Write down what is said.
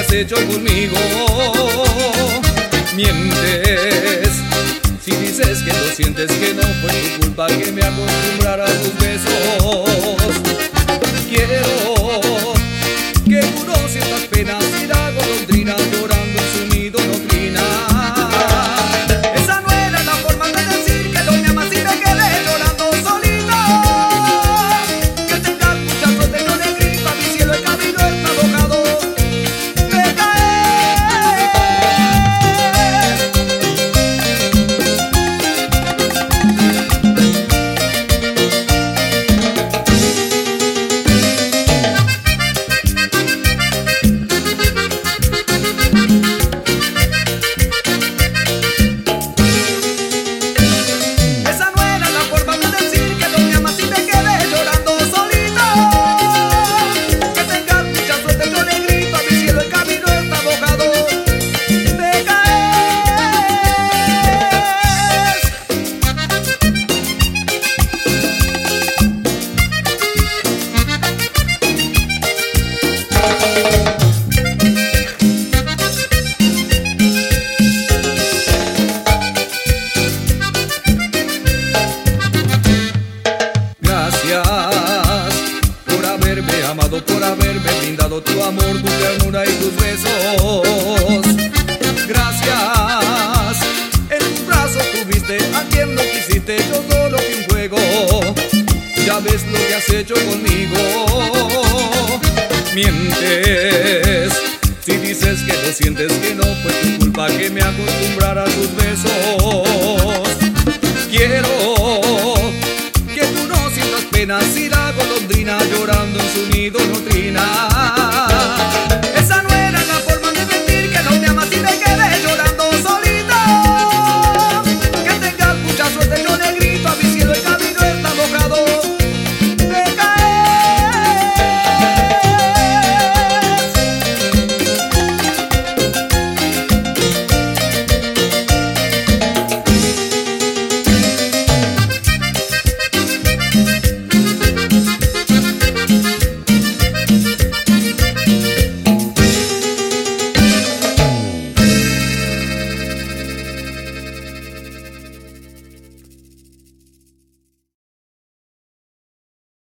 has hecho conmigo. Mientes si dices que lo sientes, que no fue tu culpa que me acostumbrara a tus besos. Quiero que tú no sientas pena si la golondrina llorando en su nido no trina. Esa no era la forma de decir que no me amas y me quedé llorando solito. Que tengas mucha suerte, no le gripa, mi cielo, el camino está mojado de caer. Esa no era la forma de decir que no me amas y me quedé llorando solito. Que tengas mucha suerte, no le gripa, mi cielo, el camino está mojado de caer. Gracias por haberme amado, por haberme brindado tu amor, tu ternura y tus besos. Gracias, en tus brazos tuviste a quien no quisiste, yo solo fui un juego. Ya ves lo que has hecho conmigo. Mientes si dices que lo sientes, que no fue tu culpa que me acostumbrara a tus besos. Quiero que tú no sientas pena si la golondrina llorando en su nido no trina.